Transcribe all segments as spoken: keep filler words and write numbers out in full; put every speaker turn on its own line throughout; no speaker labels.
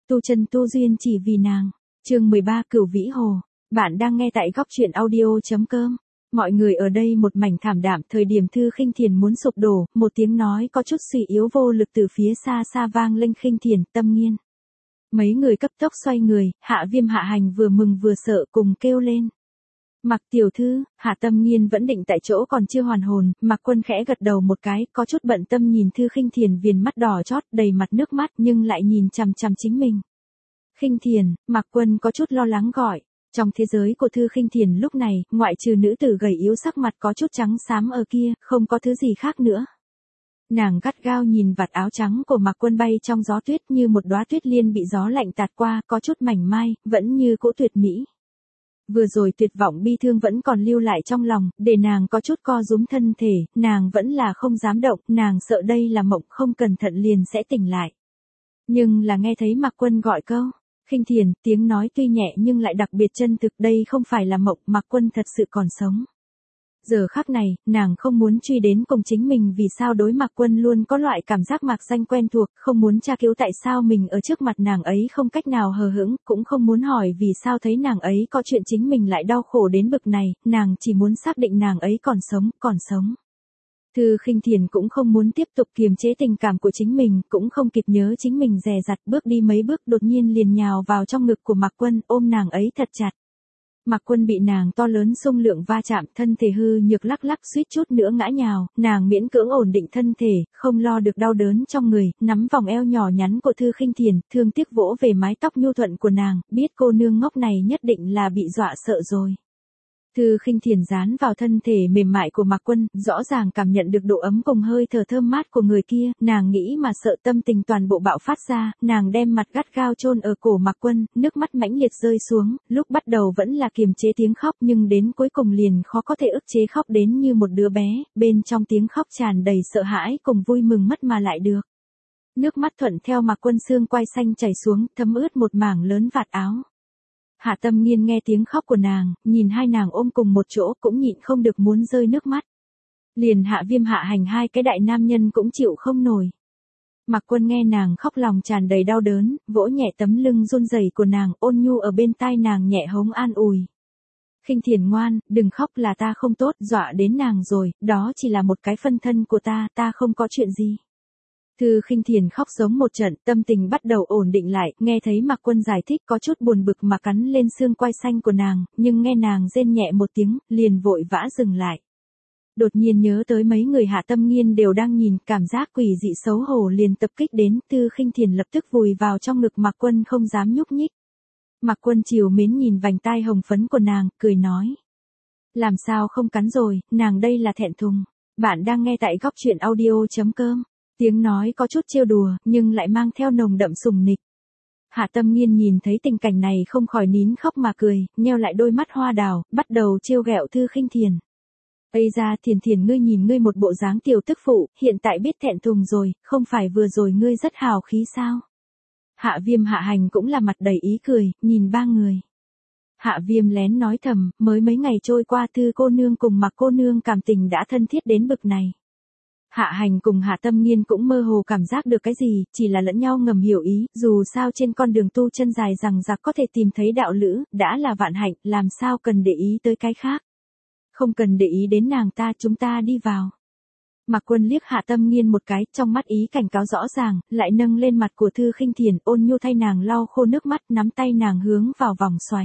tu chân tu duyên chỉ vì nàng. Chương mười ba Cửu Vĩ Hồ. Bạn đang nghe tại góc truyện audio.com. Mọi người ở đây một mảnh thảm đạm, thời điểm Thư Khinh Thiền muốn sụp đổ, một tiếng nói có chút suy yếu vô lực từ phía xa xa vang lên. Khinh Thiền, Tâm Nghiên. Mấy người cấp tốc xoay người, Hạ Viêm Hạ Hành vừa mừng vừa sợ cùng kêu lên. Mặc tiểu thư. Hạ Tâm Nghiên vẫn định tại chỗ còn chưa hoàn hồn, Mạc Quân khẽ gật đầu một cái, có chút bận tâm nhìn Thư Khinh Thiền, viền mắt đỏ chót, đầy mặt nước mắt nhưng lại nhìn chằm chằm chính mình. Khinh Thiền. Mạc Quân có chút lo lắng gọi. Trong thế giới của Thư Khinh Thiền lúc này, ngoại trừ nữ tử gầy yếu sắc mặt có chút trắng xám ở kia, không có thứ gì khác nữa. Nàng gắt gao nhìn vạt áo trắng của Mạc Quân bay trong gió tuyết như một đóa tuyết liên bị gió lạnh tạt qua, có chút mảnh mai, vẫn như cỗ tuyệt mỹ. Vừa rồi tuyệt vọng bi thương vẫn còn lưu lại trong lòng, để nàng có chút co rúm thân thể, nàng vẫn là không dám động, nàng sợ đây là mộng, không cẩn thận liền sẽ tỉnh lại. Nhưng là nghe thấy Mạc Quân gọi câu, Khinh Thiền, tiếng nói tuy nhẹ nhưng lại đặc biệt chân thực, đây không phải là mộng, Mạc Quân thật sự còn sống. Giờ khắc này, nàng không muốn truy đến cùng chính mình vì sao đối Mạc Quân luôn có loại cảm giác mạc danh quen thuộc, không muốn tra cứu tại sao mình ở trước mặt nàng ấy không cách nào hờ hững, cũng không muốn hỏi vì sao thấy nàng ấy có chuyện chính mình lại đau khổ đến bực này, nàng chỉ muốn xác định nàng ấy còn sống, còn sống. Thư Khinh Thiền cũng không muốn tiếp tục kiềm chế tình cảm của chính mình, cũng không kịp nhớ chính mình dè dặt, bước đi mấy bước đột nhiên liền nhào vào trong ngực của Mạc Quân, ôm nàng ấy thật chặt. Mạc Quân bị nàng to lớn xung lượng va chạm, thân thể hư nhược lắc lắc suýt chút nữa ngã nhào, nàng miễn cưỡng ổn định thân thể, không lo được đau đớn trong người, nắm vòng eo nhỏ nhắn của Thư Khinh Thiền, thương tiếc vỗ về mái tóc nhu thuận của nàng, biết cô nương ngốc này nhất định là bị dọa sợ rồi. Thư Khinh Thiền dán vào thân thể mềm mại của Mạc Quân, rõ ràng cảm nhận được độ ấm cùng hơi thở thơm mát của người kia, nàng nghĩ mà sợ tâm tình toàn bộ bạo phát ra, nàng đem mặt gắt gao chôn ở cổ Mạc Quân, nước mắt mãnh liệt rơi xuống, lúc bắt đầu vẫn là kiềm chế tiếng khóc nhưng đến cuối cùng liền khó có thể ức chế khóc đến như một đứa bé, bên trong tiếng khóc tràn đầy sợ hãi cùng vui mừng mất mà lại được. Nước mắt thuận theo Mạc Quân xương quai xanh chảy xuống, thấm ướt một mảng lớn vạt áo. Hạ Tâm Nghiên nghe tiếng khóc của nàng, nhìn hai nàng ôm cùng một chỗ cũng nhịn không được muốn rơi nước mắt. Liền Hạ Viêm Hạ Hành hai cái đại nam nhân cũng chịu không nổi. Mạc Quân nghe nàng khóc lòng tràn đầy đau đớn, vỗ nhẹ tấm lưng run rẩy của nàng, ôn nhu ở bên tai nàng nhẹ hống an ủi. Khinh Thiền ngoan, đừng khóc, là ta không tốt, dọa đến nàng rồi, đó chỉ là một cái phân thân của ta, ta không có chuyện gì. Thư Khinh Thiền khóc giống một trận, tâm tình bắt đầu ổn định lại, nghe thấy Mạc Quân giải thích có chút buồn bực mà cắn lên xương quai xanh của nàng, nhưng nghe nàng rên nhẹ một tiếng, liền vội vã dừng lại. Đột nhiên nhớ tới mấy người Hạ Tâm Nghiên đều đang nhìn, cảm giác quỷ dị xấu hổ liền tập kích đến, Thư Khinh Thiền lập tức vùi vào trong ngực Mạc Quân không dám nhúc nhích. Mạc Quân trìu mến nhìn vành tai hồng phấn của nàng, cười nói. Làm sao không cắn rồi, nàng đây là thẹn thùng. Bạn đang nghe tại góc truyện audio.com. Tiếng nói có chút trêu đùa, nhưng lại mang theo nồng đậm sùng nịch. Hạ Tâm Nghiên nhìn thấy tình cảnh này không khỏi nín khóc mà cười, nheo lại đôi mắt hoa đào, bắt đầu trêu ghẹo Thư Khinh Thiền. Ây ra Thiền Thiền, ngươi nhìn ngươi một bộ dáng tiểu tức phụ, hiện tại biết thẹn thùng rồi, không phải vừa rồi ngươi rất hào khí sao? Hạ Viêm Hạ Hành cũng là mặt đầy ý cười, nhìn ba người. Hạ Viêm lén nói thầm, mới mấy ngày trôi qua Thư cô nương cùng Mạc cô nương cảm tình đã thân thiết đến bực này. Hạ Hành cùng Hạ Tâm Nghiên cũng mơ hồ cảm giác được cái gì, chỉ là lẫn nhau ngầm hiểu ý, dù sao trên con đường tu chân dài rằng giặc có thể tìm thấy đạo lữ, đã là vạn hạnh, làm sao cần để ý tới cái khác. Không cần để ý đến nàng ta, chúng ta đi vào. Mạc Quân liếc Hạ Tâm Nghiên một cái, trong mắt ý cảnh cáo rõ ràng, lại nâng lên mặt của Thư Khinh Thiền, ôn nhu thay nàng lau khô nước mắt, nắm tay nàng hướng vào vòng xoáy.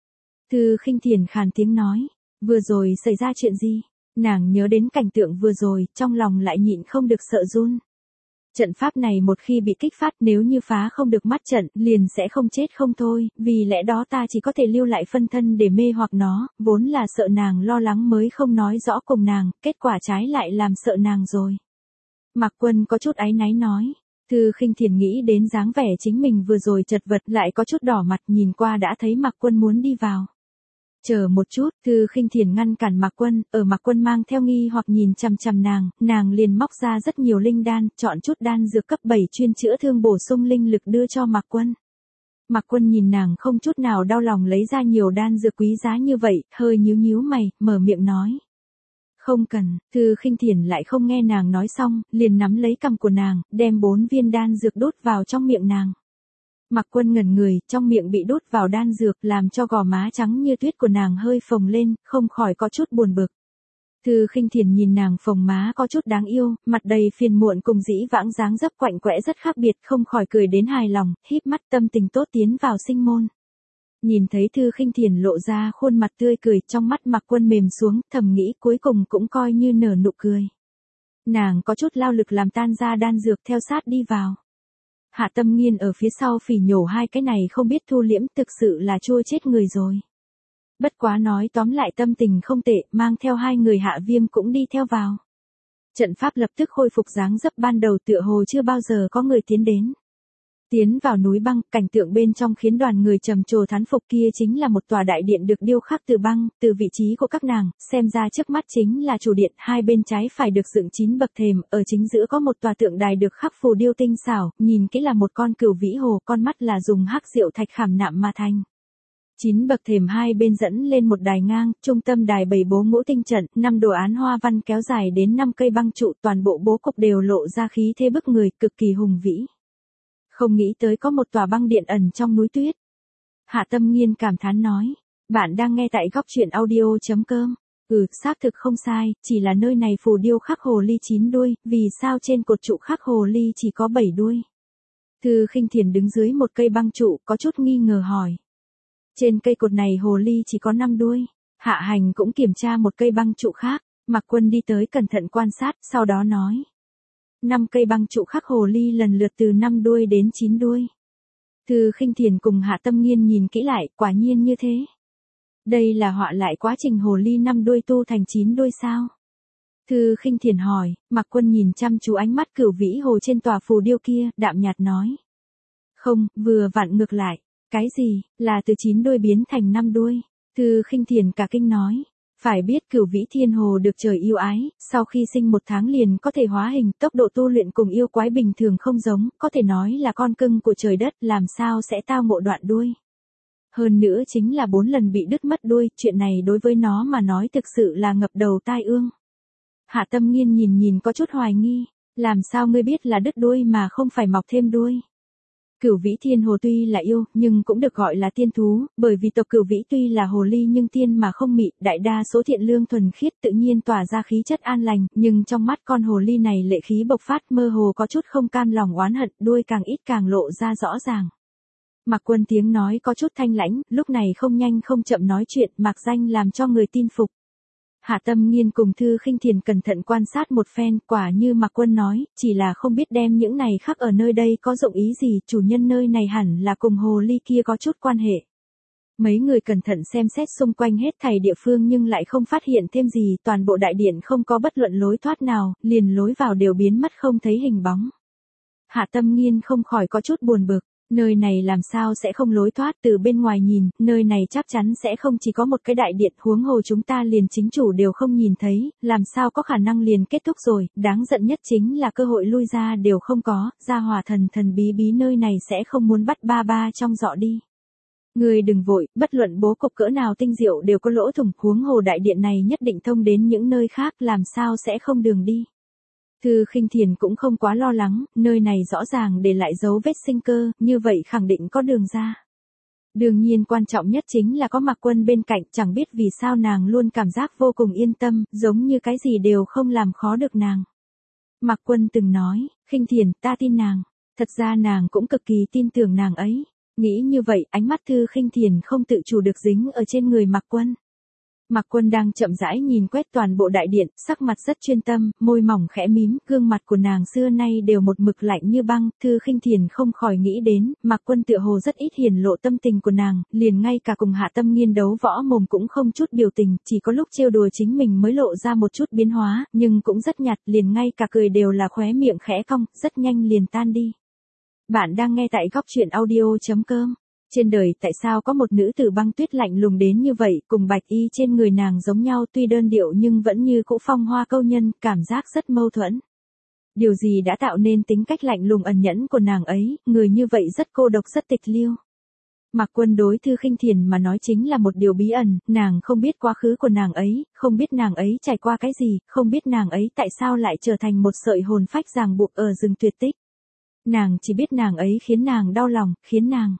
Thư Khinh Thiền khàn tiếng nói, vừa rồi xảy ra chuyện gì? Nàng nhớ đến cảnh tượng vừa rồi, trong lòng lại nhịn không được sợ run. Trận pháp này một khi bị kích phát, nếu như phá không được mắt trận, liền sẽ không chết không thôi, vì lẽ đó ta chỉ có thể lưu lại phân thân để mê hoặc nó, vốn là sợ nàng lo lắng mới không nói rõ cùng nàng, kết quả trái lại làm sợ nàng rồi. Mạc Quân có chút áy náy nói. Thư Khinh Thiền nghĩ đến dáng vẻ chính mình vừa rồi chật vật, lại có chút đỏ mặt, nhìn qua đã thấy Mạc Quân muốn đi vào. Chờ một chút, Thư Khinh Thiền ngăn cản Mạc Quân, ở Mạc Quân mang theo nghi hoặc nhìn chằm chằm nàng, nàng liền móc ra rất nhiều linh đan, chọn chút đan dược cấp bảy chuyên chữa thương bổ sung linh lực đưa cho Mạc Quân. Mạc Quân nhìn nàng không chút nào đau lòng lấy ra nhiều đan dược quý giá như vậy, hơi nhíu nhíu mày, mở miệng nói. Không cần, Thư Khinh Thiền lại không nghe nàng nói xong, liền nắm lấy cằm của nàng, đem bốn viên đan dược đút vào trong miệng nàng. Mạc Quân ngẩn người, trong miệng bị đút vào đan dược làm cho gò má trắng như tuyết của nàng hơi phồng lên, không khỏi có chút buồn bực. Thư Khinh Thiền nhìn nàng phồng má có chút đáng yêu, mặt đầy phiền muộn cùng dĩ vãng dáng dấp quạnh quẽ rất khác biệt, không khỏi cười đến hài lòng, híp mắt tâm tình tốt tiến vào sinh môn. Nhìn thấy Thư Khinh Thiền lộ ra khuôn mặt tươi cười, trong mắt Mạc Quân mềm xuống, thầm nghĩ cuối cùng cũng coi như nở nụ cười. Nàng có chút lao lực làm tan ra đan dược theo sát đi vào. Hạ Tâm Nghiên ở phía sau phỉ nhổ hai cái này không biết thu liễm, thực sự là chua chết người rồi. Bất quá nói tóm lại tâm tình không tệ, mang theo hai người Hạ Viêm cũng đi theo vào. Trận pháp lập tức khôi phục dáng dấp ban đầu, tựa hồ chưa bao giờ có người tiến đến. Tiến vào núi băng, cảnh tượng bên trong khiến đoàn người trầm trồ thán phục, kia chính là một tòa đại điện được điêu khắc từ băng, từ vị trí của các nàng, xem ra trước mắt chính là chủ điện, hai bên trái phải được dựng chín bậc thềm, ở chính giữa có một tòa tượng đài được khắc phù điêu tinh xảo, nhìn kỹ là một con cửu vĩ hồ, con mắt là dùng hắc diệu thạch khảm nạm mà thành. Chín bậc thềm hai bên dẫn lên một đài ngang, trung tâm đài bày bố ngũ tinh trận, năm đồ án hoa văn kéo dài đến năm cây băng trụ, toàn bộ bố cục đều lộ ra khí thế bức người, cực kỳ hùng vĩ. Không nghĩ tới có một tòa băng điện ẩn trong núi tuyết. Hạ Tâm Nghiên cảm thán nói, bạn đang nghe tại góc truyện audio chấm com. Ừ, xác thực không sai, chỉ là nơi này phù điêu khắc hồ ly chín đuôi, vì sao trên cột trụ khắc hồ ly chỉ có bảy đuôi? Thư Khinh Thiền đứng dưới một cây băng trụ, có chút nghi ngờ hỏi. Trên cây cột này hồ ly chỉ có năm đuôi. Hạ Hành cũng kiểm tra một cây băng trụ khác, Mạc Quân đi tới cẩn thận quan sát, sau đó nói. Năm cây băng trụ khắc hồ ly lần lượt từ năm đuôi đến chín đuôi. Thư Khinh Thiền cùng Hạ Tâm Nghiên nhìn kỹ lại, quả nhiên như thế. Đây là họa lại quá trình hồ ly năm đuôi tu thành chín đuôi sao? Thư Khinh Thiền hỏi, Mạc Quân nhìn chăm chú ánh mắt cửu vĩ hồ trên tòa phù điêu kia, đạm nhạt nói. Không, vừa vặn ngược lại. Cái gì, là từ chín đuôi biến thành năm đuôi? Thư Khinh Thiền cả kinh nói. Phải biết cửu vĩ thiên hồ được trời yêu ái, sau khi sinh một tháng liền có thể hóa hình, tốc độ tu luyện cùng yêu quái bình thường không giống, có thể nói là con cưng của trời đất, làm sao sẽ tao ngộ đoạn đuôi. Hơn nữa chính là bốn lần bị đứt mất đuôi, chuyện này đối với nó mà nói thực sự là ngập đầu tai ương. Hạ Tâm Nghiên nhìn nhìn có chút hoài nghi, làm sao ngươi biết là đứt đuôi mà không phải mọc thêm đuôi? Cửu vĩ thiên hồ tuy là yêu, nhưng cũng được gọi là tiên thú, bởi vì tộc cửu vĩ tuy là hồ ly nhưng tiên mà không mị, đại đa số thiện lương thuần khiết tự nhiên tỏa ra khí chất an lành, nhưng trong mắt con hồ ly này lệ khí bộc phát, mơ hồ có chút không cam lòng oán hận, đuôi càng ít càng lộ ra rõ ràng. Mạc Quân tiếng nói có chút thanh lãnh, lúc này không nhanh không chậm nói chuyện, mạc danh làm cho người tin phục. Hạ Tâm Nghiên cùng Thư Khinh Thiền cẩn thận quan sát một phen, quả như Mạc Quân nói, chỉ là không biết đem những này khắc ở nơi đây có dụng ý gì, chủ nhân nơi này hẳn là cùng hồ ly kia có chút quan hệ. Mấy người cẩn thận xem xét xung quanh hết thảy địa phương nhưng lại không phát hiện thêm gì, toàn bộ đại điện không có bất luận lối thoát nào, liền lối vào đều biến mất không thấy hình bóng. Hạ Tâm Nghiên không khỏi có chút buồn bực. Nơi này làm sao sẽ không lối thoát, từ bên ngoài nhìn, nơi này chắc chắn sẽ không chỉ có một cái đại điện, huống hồ chúng ta liền chính chủ đều không nhìn thấy, làm sao có khả năng liền kết thúc rồi, đáng giận nhất chính là cơ hội lui ra đều không có, gia hỏa thần thần bí bí nơi này sẽ không muốn bắt ba ba trong dọ đi. Người đừng vội, bất luận bố cục cỡ nào tinh diệu đều có lỗ thủng, huống hồ đại điện này nhất định thông đến những nơi khác, làm sao sẽ không đường đi. Thư Khinh Thiền cũng không quá lo lắng, nơi này rõ ràng để lại dấu vết sinh cơ, như vậy khẳng định có đường ra. Đương nhiên quan trọng nhất chính là có Mạc Quân bên cạnh, chẳng biết vì sao nàng luôn cảm giác vô cùng yên tâm, giống như cái gì đều không làm khó được nàng. Mạc Quân từng nói, Khinh Thiền, ta tin nàng. Thật ra nàng cũng cực kỳ tin tưởng nàng ấy. Nghĩ như vậy, ánh mắt Thư Khinh Thiền không tự chủ được dính ở trên người Mạc Quân. Mạc Quân đang chậm rãi nhìn quét toàn bộ đại điện, sắc mặt rất chuyên tâm, môi mỏng khẽ mím, gương mặt của nàng xưa nay đều một mực lạnh như băng, Thư Khinh Thiền không khỏi nghĩ đến, Mạc Quân tựa hồ rất ít hiển lộ tâm tình của nàng, liền ngay cả cùng Hạ Tâm Nghiên đấu võ mồm cũng không chút biểu tình, chỉ có lúc trêu đùa chính mình mới lộ ra một chút biến hóa, nhưng cũng rất nhạt, liền ngay cả cười đều là khóe miệng khẽ cong, rất nhanh liền tan đi. Bạn đang nghe tại góc truyện audio chấm com. Trên đời tại sao có một nữ tử băng tuyết lạnh lùng đến như vậy, cùng bạch y trên người nàng giống nhau tuy đơn điệu nhưng vẫn như cũ phong hoa câu nhân, cảm giác rất mâu thuẫn. Điều gì đã tạo nên tính cách lạnh lùng ẩn nhẫn của nàng ấy, người như vậy rất cô độc rất tịch liêu. Mạc Quân đối Thư Khinh Thiền mà nói chính là một điều bí ẩn, nàng không biết quá khứ của nàng ấy, không biết nàng ấy trải qua cái gì, không biết nàng ấy tại sao lại trở thành một sợi hồn phách ràng buộc ở rừng tuyệt tích. Nàng chỉ biết nàng ấy khiến nàng đau lòng, khiến nàng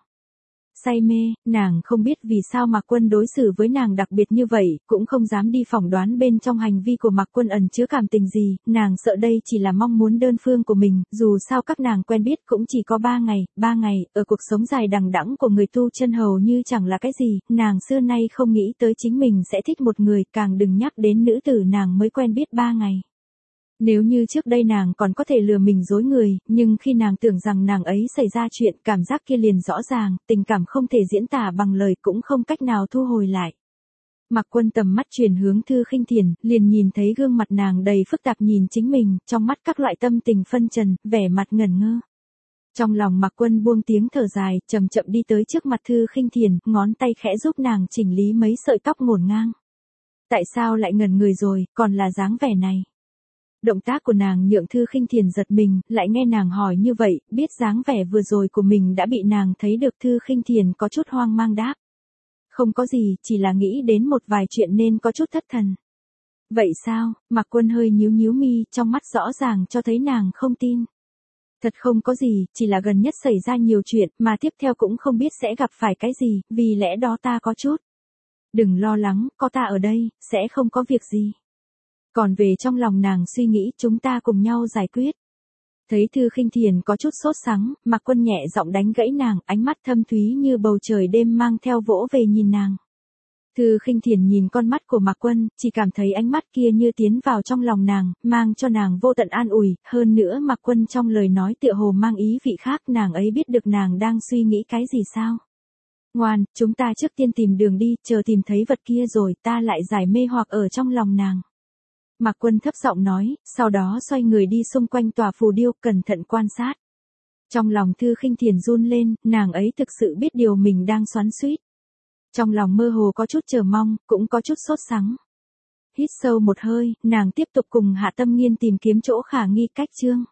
say mê, nàng không biết vì sao Mạc Quân đối xử với nàng đặc biệt như vậy, cũng không dám đi phỏng đoán bên trong hành vi của Mạc Quân ẩn chứa cảm tình gì, nàng sợ đây chỉ là mong muốn đơn phương của mình, dù sao các nàng quen biết cũng chỉ có ba ngày, ba ngày, ở cuộc sống dài đằng đẵng của người tu chân hầu như chẳng là cái gì, nàng xưa nay không nghĩ tới chính mình sẽ thích một người, càng đừng nhắc đến nữ tử nàng mới quen biết ba ngày. Nếu như trước đây nàng còn có thể lừa mình dối người, nhưng khi nàng tưởng rằng nàng ấy xảy ra chuyện, cảm giác kia liền rõ ràng, tình cảm không thể diễn tả bằng lời cũng không cách nào thu hồi lại. Mạc Quân tầm mắt chuyển hướng Thư Khinh Thiền, liền nhìn thấy gương mặt nàng đầy phức tạp nhìn chính mình, trong mắt các loại tâm tình phân trần, vẻ mặt ngẩn ngơ. Trong lòng Mạc Quân buông tiếng thở dài, chậm chậm đi tới trước mặt Thư Khinh Thiền, ngón tay khẽ giúp nàng chỉnh lý mấy sợi tóc ngổn ngang. Tại sao lại ngẩn người rồi, còn là dáng vẻ này? Động tác của nàng nhượng Thư Khinh Thiền giật mình, lại nghe nàng hỏi như vậy, biết dáng vẻ vừa rồi của mình đã bị nàng thấy được. Thư Khinh Thiền có chút hoang mang đáp. Không có gì, chỉ là nghĩ đến một vài chuyện nên có chút thất thần. Vậy sao? Mạc Quân hơi nhíu nhíu mi, trong mắt rõ ràng cho thấy nàng không tin. Thật không có gì, chỉ là gần nhất xảy ra nhiều chuyện, mà tiếp theo cũng không biết sẽ gặp phải cái gì, vì lẽ đó ta có chút. Đừng lo lắng, có ta ở đây, sẽ không có việc gì. Còn về trong lòng nàng suy nghĩ, chúng ta cùng nhau giải quyết. Thấy Thư Khinh Thiền có chút sốt sắng, Mạc Quân nhẹ giọng đánh gãy nàng, ánh mắt thâm thúy như bầu trời đêm mang theo vỗ về nhìn nàng. Thư Khinh Thiền nhìn con mắt của Mạc Quân, chỉ cảm thấy ánh mắt kia như tiến vào trong lòng nàng, mang cho nàng vô tận an ủi, hơn nữa Mạc Quân trong lời nói tựa hồ mang ý vị khác, nàng ấy biết được nàng đang suy nghĩ cái gì sao. Ngoan, chúng ta trước tiên tìm đường đi, chờ tìm thấy vật kia rồi ta lại giải mê hoặc ở trong lòng nàng. Mạc Quân thấp giọng nói, sau đó xoay người đi xung quanh tòa phù điêu, cẩn thận quan sát. Trong lòng Thư Khinh Thiền run lên, nàng ấy thực sự biết điều mình đang xoắn xuýt. Trong lòng mơ hồ có chút chờ mong, cũng có chút sốt sắng. Hít sâu một hơi, nàng tiếp tục cùng Hạ Tâm Nghiên tìm kiếm chỗ khả nghi cách chương.